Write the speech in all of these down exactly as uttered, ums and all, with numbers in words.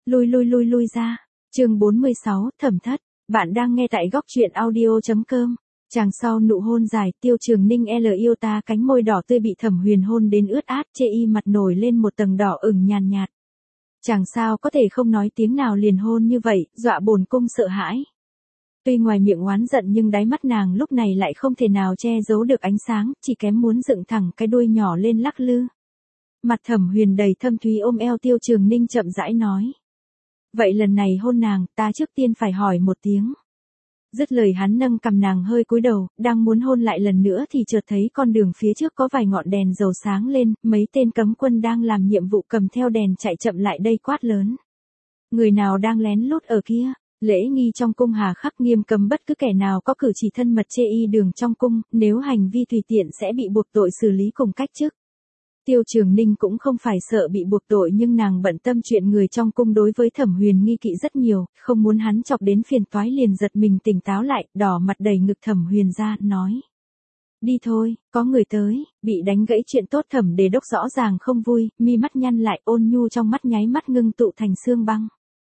Lui lui lui lui ra. Chương bốn mươi sáu, Thẩm Thất. Bạn đang nghe tại góc truyện audio chấm com. Chàng sau nụ hôn dài, Tiêu Trường Ninh L yêu ta, cánh môi đỏ tươi bị Thẩm Huyền hôn đến ướt át, chê y mặt nổi lên một tầng đỏ ửng nhàn nhạt, nhạt. Chàng sao có thể không nói tiếng nào liền hôn như vậy, dọa bổn cung sợ hãi. Tuy ngoài miệng oán giận nhưng đáy mắt nàng lúc này lại không thể nào che giấu được ánh sáng, chỉ kém muốn dựng thẳng cái đuôi nhỏ lên lắc lư. Mặt Thẩm Huyền đầy thâm thúy ôm eo Tiêu Trường Ninh chậm rãi nói. Vậy lần này hôn nàng, ta trước tiên phải hỏi một tiếng. Dứt lời hắn nâng cằm nàng hơi cúi đầu, đang muốn hôn lại lần nữa thì chợt thấy con đường phía trước có vài ngọn đèn dầu sáng lên, mấy tên cấm quân đang làm nhiệm vụ cầm theo đèn chạy chậm lại đây quát lớn. Người nào đang lén lút ở kia? Lễ nghi trong cung hà khắc nghiêm cấm bất cứ kẻ nào có cử chỉ thân mật chê y đường trong cung, nếu hành vi tùy tiện sẽ bị buộc tội xử lý cùng cách chức. Tiêu Trường Ninh cũng không phải sợ bị buộc tội nhưng nàng bận tâm chuyện người trong cung đối với Thẩm Huyền nghi kỵ rất nhiều, không muốn hắn chọc đến phiền toái liền giật mình tỉnh táo lại, đỏ mặt đầy ngực Thẩm Huyền ra, nói. Đi thôi, có người tới, bị đánh gãy chuyện tốt Thẩm Đề Đốc rõ ràng không vui, mi mắt nhăn lại ôn nhu trong mắt nháy mắt ngưng tụ thành xương băng.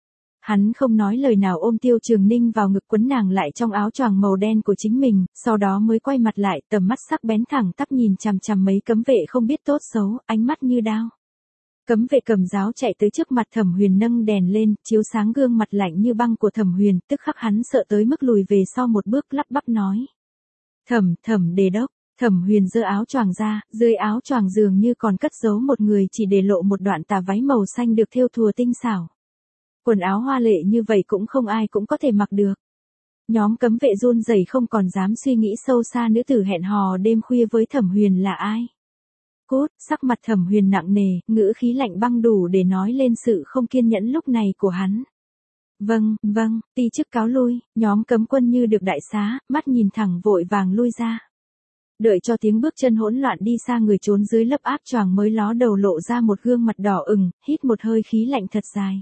Hắn không nói lời nào ôm Tiêu Trường Ninh vào ngực quấn nàng lại trong áo choàng màu đen của chính mình, sau đó mới quay mặt lại, tầm mắt sắc bén thẳng tắp nhìn chằm chằm mấy cấm vệ không biết tốt xấu, ánh mắt như đao. Cấm vệ cầm giáo chạy tới trước mặt Thẩm Huyền nâng đèn lên, chiếu sáng gương mặt lạnh như băng của Thẩm Huyền, tức khắc hắn sợ tới mức lùi về sau một bước lắp bắp nói. Thẩm, Thẩm Đề Đốc. Thẩm Huyền giơ áo choàng ra, dưới áo choàng dường như còn cất giấu một người chỉ để lộ một đoạn tà váy màu xanh được thêu thùa tinh xảo. Quần áo hoa lệ như vậy cũng không ai cũng có thể mặc được. Nhóm cấm vệ run rẩy không còn dám suy nghĩ sâu xa nữ tử hẹn hò đêm khuya với Thẩm Huyền là ai. Cốt, sắc mặt Thẩm Huyền nặng nề, ngữ khí lạnh băng đủ để nói lên sự không kiên nhẫn lúc này của hắn. Vâng, vâng, ti chức cáo lui, nhóm cấm quân như được đại xá, mắt nhìn thẳng vội vàng lui ra. Đợi cho tiếng bước chân hỗn loạn đi xa người trốn dưới lớp áp choàng mới ló đầu lộ ra một gương mặt đỏ ửng, hít một hơi khí lạnh thật dài.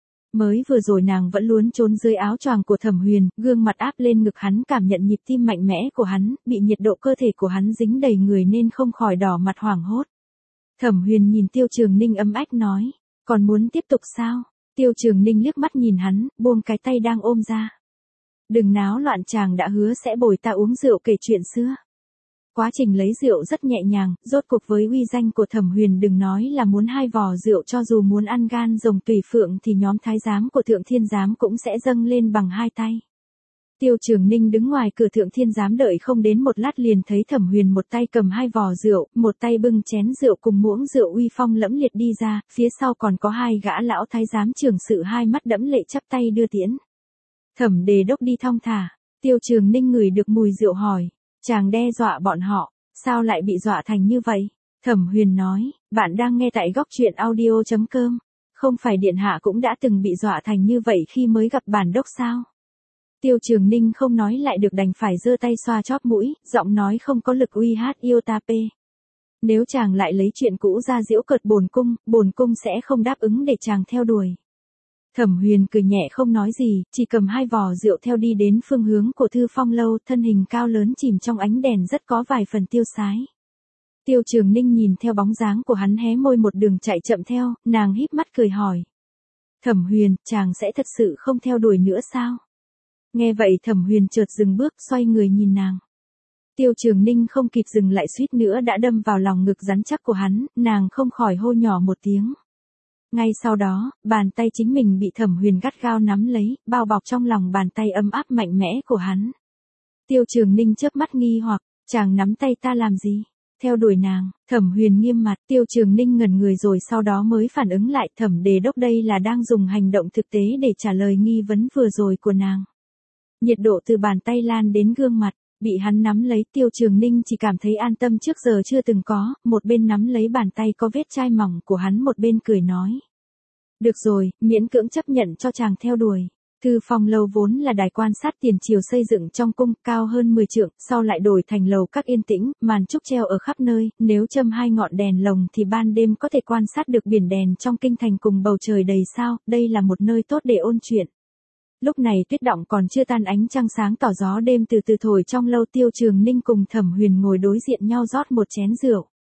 Mới vừa rồi nàng vẫn luôn trốn dưới áo choàng của Thẩm Huyền, gương mặt áp lên ngực hắn cảm nhận nhịp tim mạnh mẽ của hắn, bị nhiệt độ cơ thể của hắn dính đầy người nên không khỏi đỏ mặt hoảng hốt. Thẩm Huyền nhìn Tiêu Trường Ninh ấm ách nói, còn muốn tiếp tục sao? Tiêu Trường Ninh liếc mắt nhìn hắn, buông cái tay đang ôm ra. Đừng náo loạn, chàng đã hứa sẽ bồi ta uống rượu kể chuyện xưa. Quá trình lấy rượu rất nhẹ nhàng, rốt cuộc với uy danh của Thẩm Huyền đừng nói là muốn hai vò rượu, cho dù muốn ăn gan rồng tùy phượng thì nhóm thái giám của Thượng Thiên Giám cũng sẽ dâng lên bằng hai tay. Tiêu Trường Ninh đứng ngoài cửa Thượng Thiên Giám đợi không đến một lát liền thấy Thẩm Huyền một tay cầm hai vò rượu, một tay bưng chén rượu cùng muỗng rượu uy phong lẫm liệt đi ra, phía sau còn có hai gã lão thái giám trưởng sự hai mắt đẫm lệ chắp tay đưa tiễn. Thẩm Đề Đốc đi thong thả. Tiêu Trường Ninh ngửi được mùi rượu hỏi. Chàng đe dọa bọn họ, sao lại bị dọa thành như vậy? Thẩm Huyền nói, bạn đang nghe tại góc truyện audio chấm com. Không phải điện hạ cũng đã từng bị dọa thành như vậy khi mới gặp bản đốc sao? Tiêu Trường Ninh không nói lại được đành phải giơ tay xoa chóp mũi, giọng nói không có lực uy hát yêu ta pê. Nếu chàng lại lấy chuyện cũ ra giễu cợt bổn cung, bổn cung sẽ không đáp ứng để chàng theo đuổi. Thẩm Huyền cười nhẹ không nói gì, chỉ cầm hai vò rượu theo đi đến phương hướng của Thư Phong lâu, thân hình cao lớn chìm trong ánh đèn rất có vài phần tiêu sái. Tiêu Trường Ninh nhìn theo bóng dáng của hắn hé môi một đường chạy chậm theo, nàng híp mắt cười hỏi. Thẩm Huyền, chàng sẽ thật sự không theo đuổi nữa sao? Nghe vậy Thẩm Huyền chợt dừng bước xoay người nhìn nàng. Tiêu Trường Ninh không kịp dừng lại suýt nữa đã đâm vào lòng ngực rắn chắc của hắn, nàng không khỏi hô nhỏ một tiếng. Ngay sau đó, bàn tay chính mình bị Thẩm Huyền gắt gao nắm lấy, bao bọc trong lòng bàn tay ấm áp mạnh mẽ của hắn. Tiêu Trường Ninh chớp mắt nghi hoặc, chàng nắm tay ta làm gì? Theo đuổi nàng. Thẩm Huyền nghiêm mặt. Tiêu Trường Ninh ngẩn người rồi sau đó mới phản ứng lại, Thẩm Đề Đốc đây là đang dùng hành động thực tế để trả lời nghi vấn vừa rồi của nàng. Nhiệt độ từ bàn tay lan đến gương mặt. Bị hắn nắm lấy, Tiêu Trường Ninh chỉ cảm thấy an tâm trước giờ chưa từng có, một bên nắm lấy bàn tay có vết chai mỏng của hắn một bên cười nói. Được rồi, miễn cưỡng chấp nhận cho chàng theo đuổi. Thư Phong lâu vốn là đài quan sát tiền triều xây dựng trong cung, cao hơn mười trượng, sau lại đổi thành lầu các yên tĩnh, màn trúc treo ở khắp nơi, nếu châm hai ngọn đèn lồng thì ban đêm có thể quan sát được biển đèn trong kinh thành cùng bầu trời đầy sao, đây là một nơi tốt để ôn chuyện. Lúc này tuyết động còn chưa tan, ánh trăng sáng tỏ, gió đêm từ từ thổi trong lâu. Tiêu Trường Ninh cùng Thẩm Huyền ngồi đối diện nhau rót một chén rượu.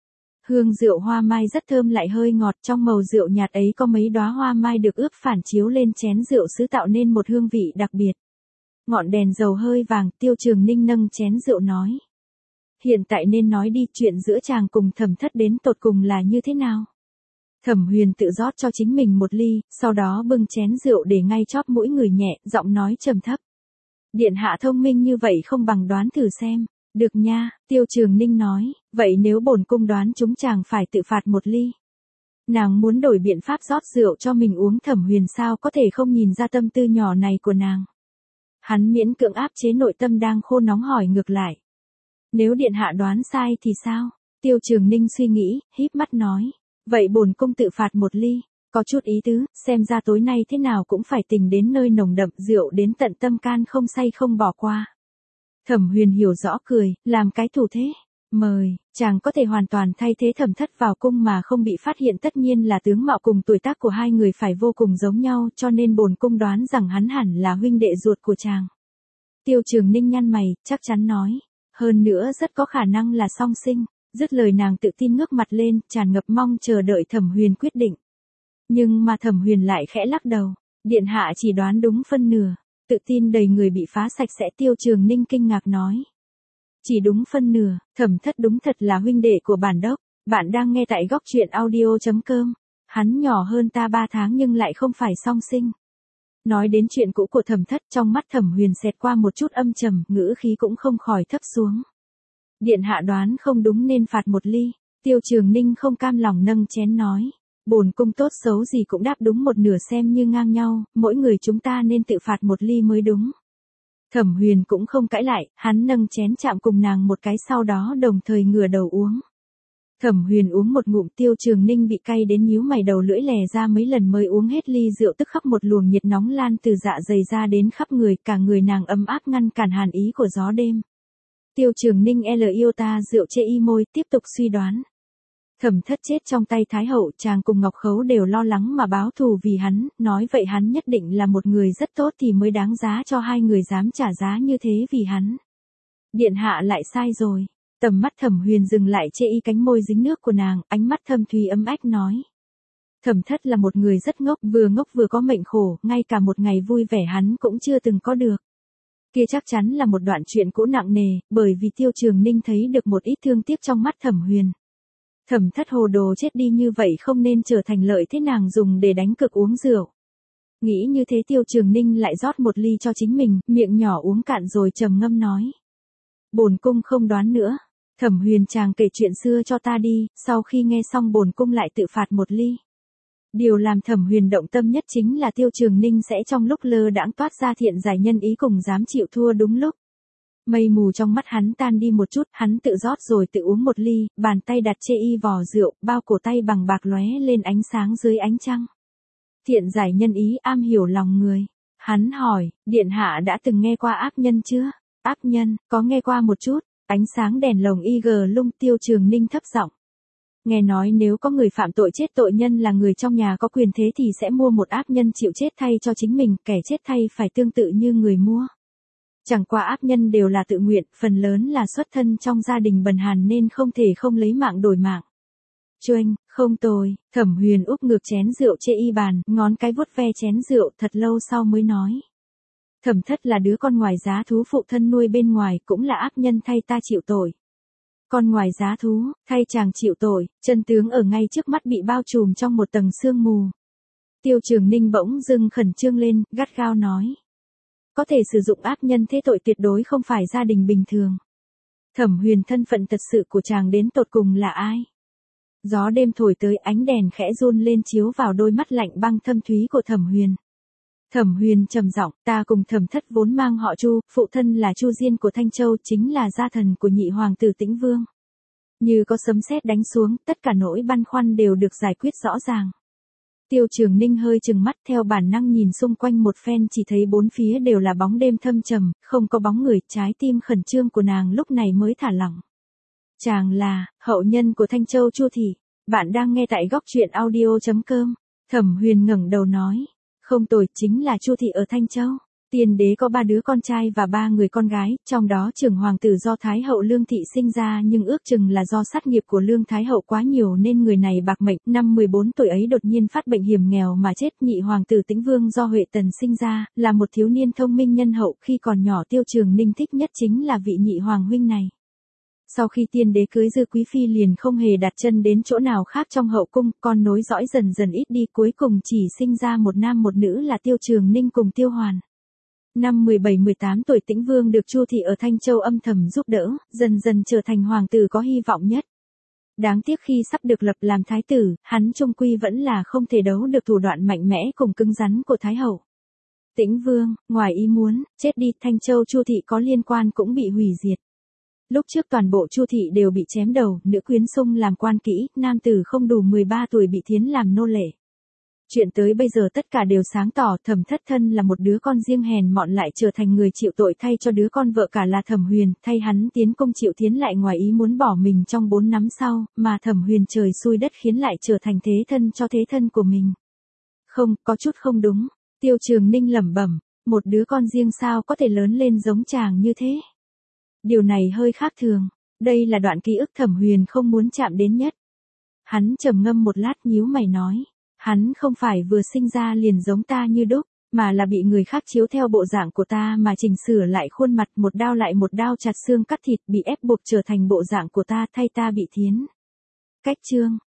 Hương rượu hoa mai rất thơm lại hơi ngọt, trong màu rượu nhạt ấy có mấy đóa hoa mai được ướp phản chiếu lên chén rượu sứ tạo nên một hương vị đặc biệt. Ngọn đèn dầu hơi vàng, Tiêu Trường Ninh nâng chén rượu nói. Hiện tại nên nói đi, chuyện giữa chàng cùng Thẩm Thất đến tột cùng là như thế nào? Thẩm Huyền tự rót cho chính mình một ly, sau đó bưng chén rượu để ngay chóp mũi người nhẹ, giọng nói trầm thấp. Điện hạ thông minh như vậy không bằng đoán thử xem. Được nha, Tiêu Trường Ninh nói, vậy nếu bổn cung đoán chúng chàng phải tự phạt một ly. Nàng muốn đổi biện pháp rót rượu cho mình uống. Thẩm Huyền sao có thể không nhìn ra tâm tư nhỏ này của nàng. Hắn miễn cưỡng áp chế nội tâm đang khô nóng hỏi ngược lại. Nếu điện hạ đoán sai thì sao? Tiêu Trường Ninh suy nghĩ, híp mắt nói. Vậy bổn cung tự phạt một ly, có chút ý tứ, xem ra tối nay thế nào cũng phải tình đến nơi nồng đậm, rượu đến tận tâm can không say không bỏ qua. Thẩm Huyền hiểu rõ cười, làm cái thủ thế. Mời, chàng có thể hoàn toàn thay thế Thẩm Thất vào cung mà không bị phát hiện, tất nhiên là tướng mạo cùng tuổi tác của hai người phải vô cùng giống nhau, cho nên bổn cung đoán rằng hắn hẳn là huynh đệ ruột của chàng. Tiêu Trường Ninh nhăn mày, chắc chắn nói. Hơn nữa rất có khả năng là song sinh. Dứt lời nàng tự tin ngước mặt lên, tràn ngập mong chờ đợi Thẩm Huyền quyết định. Nhưng mà Thẩm Huyền lại khẽ lắc đầu. Điện hạ chỉ đoán đúng phân nửa. Tự tin đầy người bị phá sạch sẽ. Tiêu Trường Ninh kinh ngạc nói. Chỉ đúng phân nửa, Thẩm Thất đúng thật là huynh đệ của bản đốc. Bạn đang nghe tại góc truyện audio chấm com. Hắn nhỏ hơn ta ba tháng nhưng lại không phải song sinh. Nói đến chuyện cũ của Thẩm Thất, trong mắt Thẩm Huyền xẹt qua một chút âm trầm, ngữ khí cũng không khỏi thấp xuống. Điện hạ đoán không đúng nên phạt một ly. Tiêu Trường Ninh không cam lòng nâng chén nói. Bổn cung tốt xấu gì cũng đáp đúng một nửa, xem như ngang nhau, mỗi người chúng ta nên tự phạt một ly mới đúng. Thẩm Huyền cũng không cãi lại, hắn nâng chén chạm cùng nàng một cái, sau đó đồng thời ngửa đầu uống. Thẩm Huyền uống một ngụm, Tiêu Trường Ninh bị cay đến nhíu mày, đầu lưỡi lè ra mấy lần mới uống hết ly rượu, tức khắc một luồng nhiệt nóng lan từ dạ dày ra đến khắp người, cả người nàng ấm áp ngăn cản hàn ý của gió đêm. Tiêu Trường Ninh L yêu ta, rượu chê y môi, tiếp tục suy đoán. Thẩm Thất chết trong tay Thái hậu, chàng cùng Ngọc Khấu đều lo lắng mà báo thù vì hắn, nói vậy hắn nhất định là một người rất tốt thì mới đáng giá cho hai người dám trả giá như thế vì hắn. Điện hạ lại sai rồi. Tầm mắt Thẩm Huyền dừng lại chê y cánh môi dính nước của nàng, ánh mắt thâm thúy ấm ách nói. Thẩm Thất là một người rất ngốc, vừa ngốc vừa có mệnh khổ, ngay cả một ngày vui vẻ hắn cũng chưa từng có được. Kia chắc chắn là một đoạn chuyện cũ nặng nề, bởi vì Tiêu Trường Ninh thấy được một ít thương tiếc trong mắt Thẩm Huyền. Thẩm Thất hồ đồ chết đi như vậy không nên trở thành lợi thế nàng dùng để đánh cược uống rượu. Nghĩ như thế, Tiêu Trường Ninh lại rót một ly cho chính mình, miệng nhỏ uống cạn rồi trầm ngâm nói. Bổn cung không đoán nữa. Thẩm Huyền, chàng kể chuyện xưa cho ta đi. Sau khi nghe xong bổn cung lại tự phạt một ly. Điều làm Thẩm Huyền động tâm nhất chính là Tiêu Trường Ninh sẽ trong lúc lơ đãng toát ra thiện giải nhân ý cùng dám chịu thua đúng lúc. Mây mù trong mắt hắn tan đi một chút, hắn tự rót rồi tự uống một ly, bàn tay đặt chê y vò rượu, bao cổ tay bằng bạc lóe lên ánh sáng dưới ánh trăng. Thiện giải nhân ý, am hiểu lòng người. Hắn hỏi, điện hạ đã từng nghe qua ác nhân chưa? Ác nhân, có nghe qua một chút. Ánh sáng đèn lồng y gờ lung. Tiêu Trường Ninh thấp giọng. Nghe nói nếu có người phạm tội chết, tội nhân là người trong nhà có quyền thế thì sẽ mua một ác nhân chịu chết thay cho chính mình, kẻ chết thay phải tương tự như người mua. Chẳng qua ác nhân đều là tự nguyện, phần lớn là xuất thân trong gia đình bần hàn nên không thể không lấy mạng đổi mạng. Choanh, không tồi. Thẩm Huyền úp ngược chén rượu chê y bàn, ngón cái vuốt ve chén rượu, thật lâu sau mới nói. Thẩm Thất là đứa con ngoài giá thú phụ thân nuôi bên ngoài, cũng là ác nhân thay ta chịu tội. Con ngoài giá thú, thay chàng chịu tội, chân tướng ở ngay trước mắt bị bao trùm trong một tầng sương mù. Tiêu Trường Ninh bỗng dưng khẩn trương lên, gắt gao nói. Có thể sử dụng ác nhân thế tội tuyệt đối không phải gia đình bình thường. Thẩm Huyền, thân phận thật sự của chàng đến tột cùng là ai? Gió đêm thổi tới, ánh đèn khẽ run lên chiếu vào đôi mắt lạnh băng thâm thúy của Thẩm Huyền. Thẩm Huyền trầm giọng, ta cùng Thẩm Thất vốn mang họ Chu, phụ thân là Chu Diên của Thanh Châu, chính là gia thần của nhị hoàng tử Tĩnh Vương. Như có sấm sét đánh xuống, tất cả nỗi băn khoăn đều được giải quyết rõ ràng. Tiêu Trường Ninh hơi chừng mắt, theo bản năng nhìn xung quanh một phen, chỉ thấy bốn phía đều là bóng đêm thâm trầm, không có bóng người, trái tim khẩn trương của nàng lúc này mới thả lỏng. Chàng là hậu nhân của Thanh Châu Chu thị. Bạn đang nghe tại góc truyện audio chấm com. Thẩm Huyền ngẩng đầu nói. Không tồi, chính là Chu thị ở Thanh Châu. Tiên đế có ba đứa con trai và ba người con gái, trong đó trưởng hoàng tử do Thái hậu Lương Thị sinh ra, nhưng ước chừng là do sát nghiệp của Lương Thái hậu quá nhiều nên người này bạc mệnh. Năm mười bốn tuổi ấy đột nhiên phát bệnh hiểm nghèo mà chết. Nhị hoàng tử Tĩnh Vương do Huệ Tần sinh ra, là một thiếu niên thông minh nhân hậu. Khi còn nhỏ Tiêu Trường Ninh thích nhất chính là vị nhị hoàng huynh này. Sau khi tiên đế cưới Dư Quý Phi liền không hề đặt chân đến chỗ nào khác trong hậu cung, con nối dõi dần dần ít đi, cuối cùng chỉ sinh ra một nam một nữ là Tiêu Trường Ninh cùng Tiêu Hoàn. Năm mười bảy mười tám tuổi Tĩnh Vương được Chu thị ở Thanh Châu âm thầm giúp đỡ, dần dần trở thành hoàng tử có hy vọng nhất. Đáng tiếc khi sắp được lập làm thái tử, hắn chung quy vẫn là không thể đấu được thủ đoạn mạnh mẽ cùng cứng rắn của Thái hậu. Tĩnh Vương, ngoài ý muốn, chết đi. Thanh Châu Chu thị có liên quan cũng bị hủy diệt. Lúc trước toàn bộ Chu thị đều bị chém đầu, nữ quyến sung làm quan kỹ, nam tử không đủ mười ba tuổi bị thiến làm nô lệ. Chuyện tới bây giờ tất cả đều sáng tỏ. Thẩm Thất thân là một đứa con riêng hèn mọn lại trở thành người chịu tội thay cho đứa con vợ cả là Thẩm Huyền, thay hắn tiến công chịu thiến lại ngoài ý muốn bỏ mình trong bốn năm sau, mà Thẩm Huyền trời xui đất khiến lại trở thành thế thân cho thế thân của mình. Không, có chút không đúng. Tiêu Trường Ninh lẩm bẩm, một đứa con riêng sao có thể lớn lên giống chàng như thế? Điều này hơi khác thường. Đây là đoạn ký ức Thẩm Huyền không muốn chạm đến nhất. Hắn trầm ngâm một lát nhíu mày nói. Hắn không phải vừa sinh ra liền giống ta như đúc, mà là bị người khác chiếu theo bộ dạng của ta mà chỉnh sửa lại khuôn mặt, một đao lại một đao chặt xương cắt thịt, bị ép buộc trở thành bộ dạng của ta thay ta bị thiến. Cách chương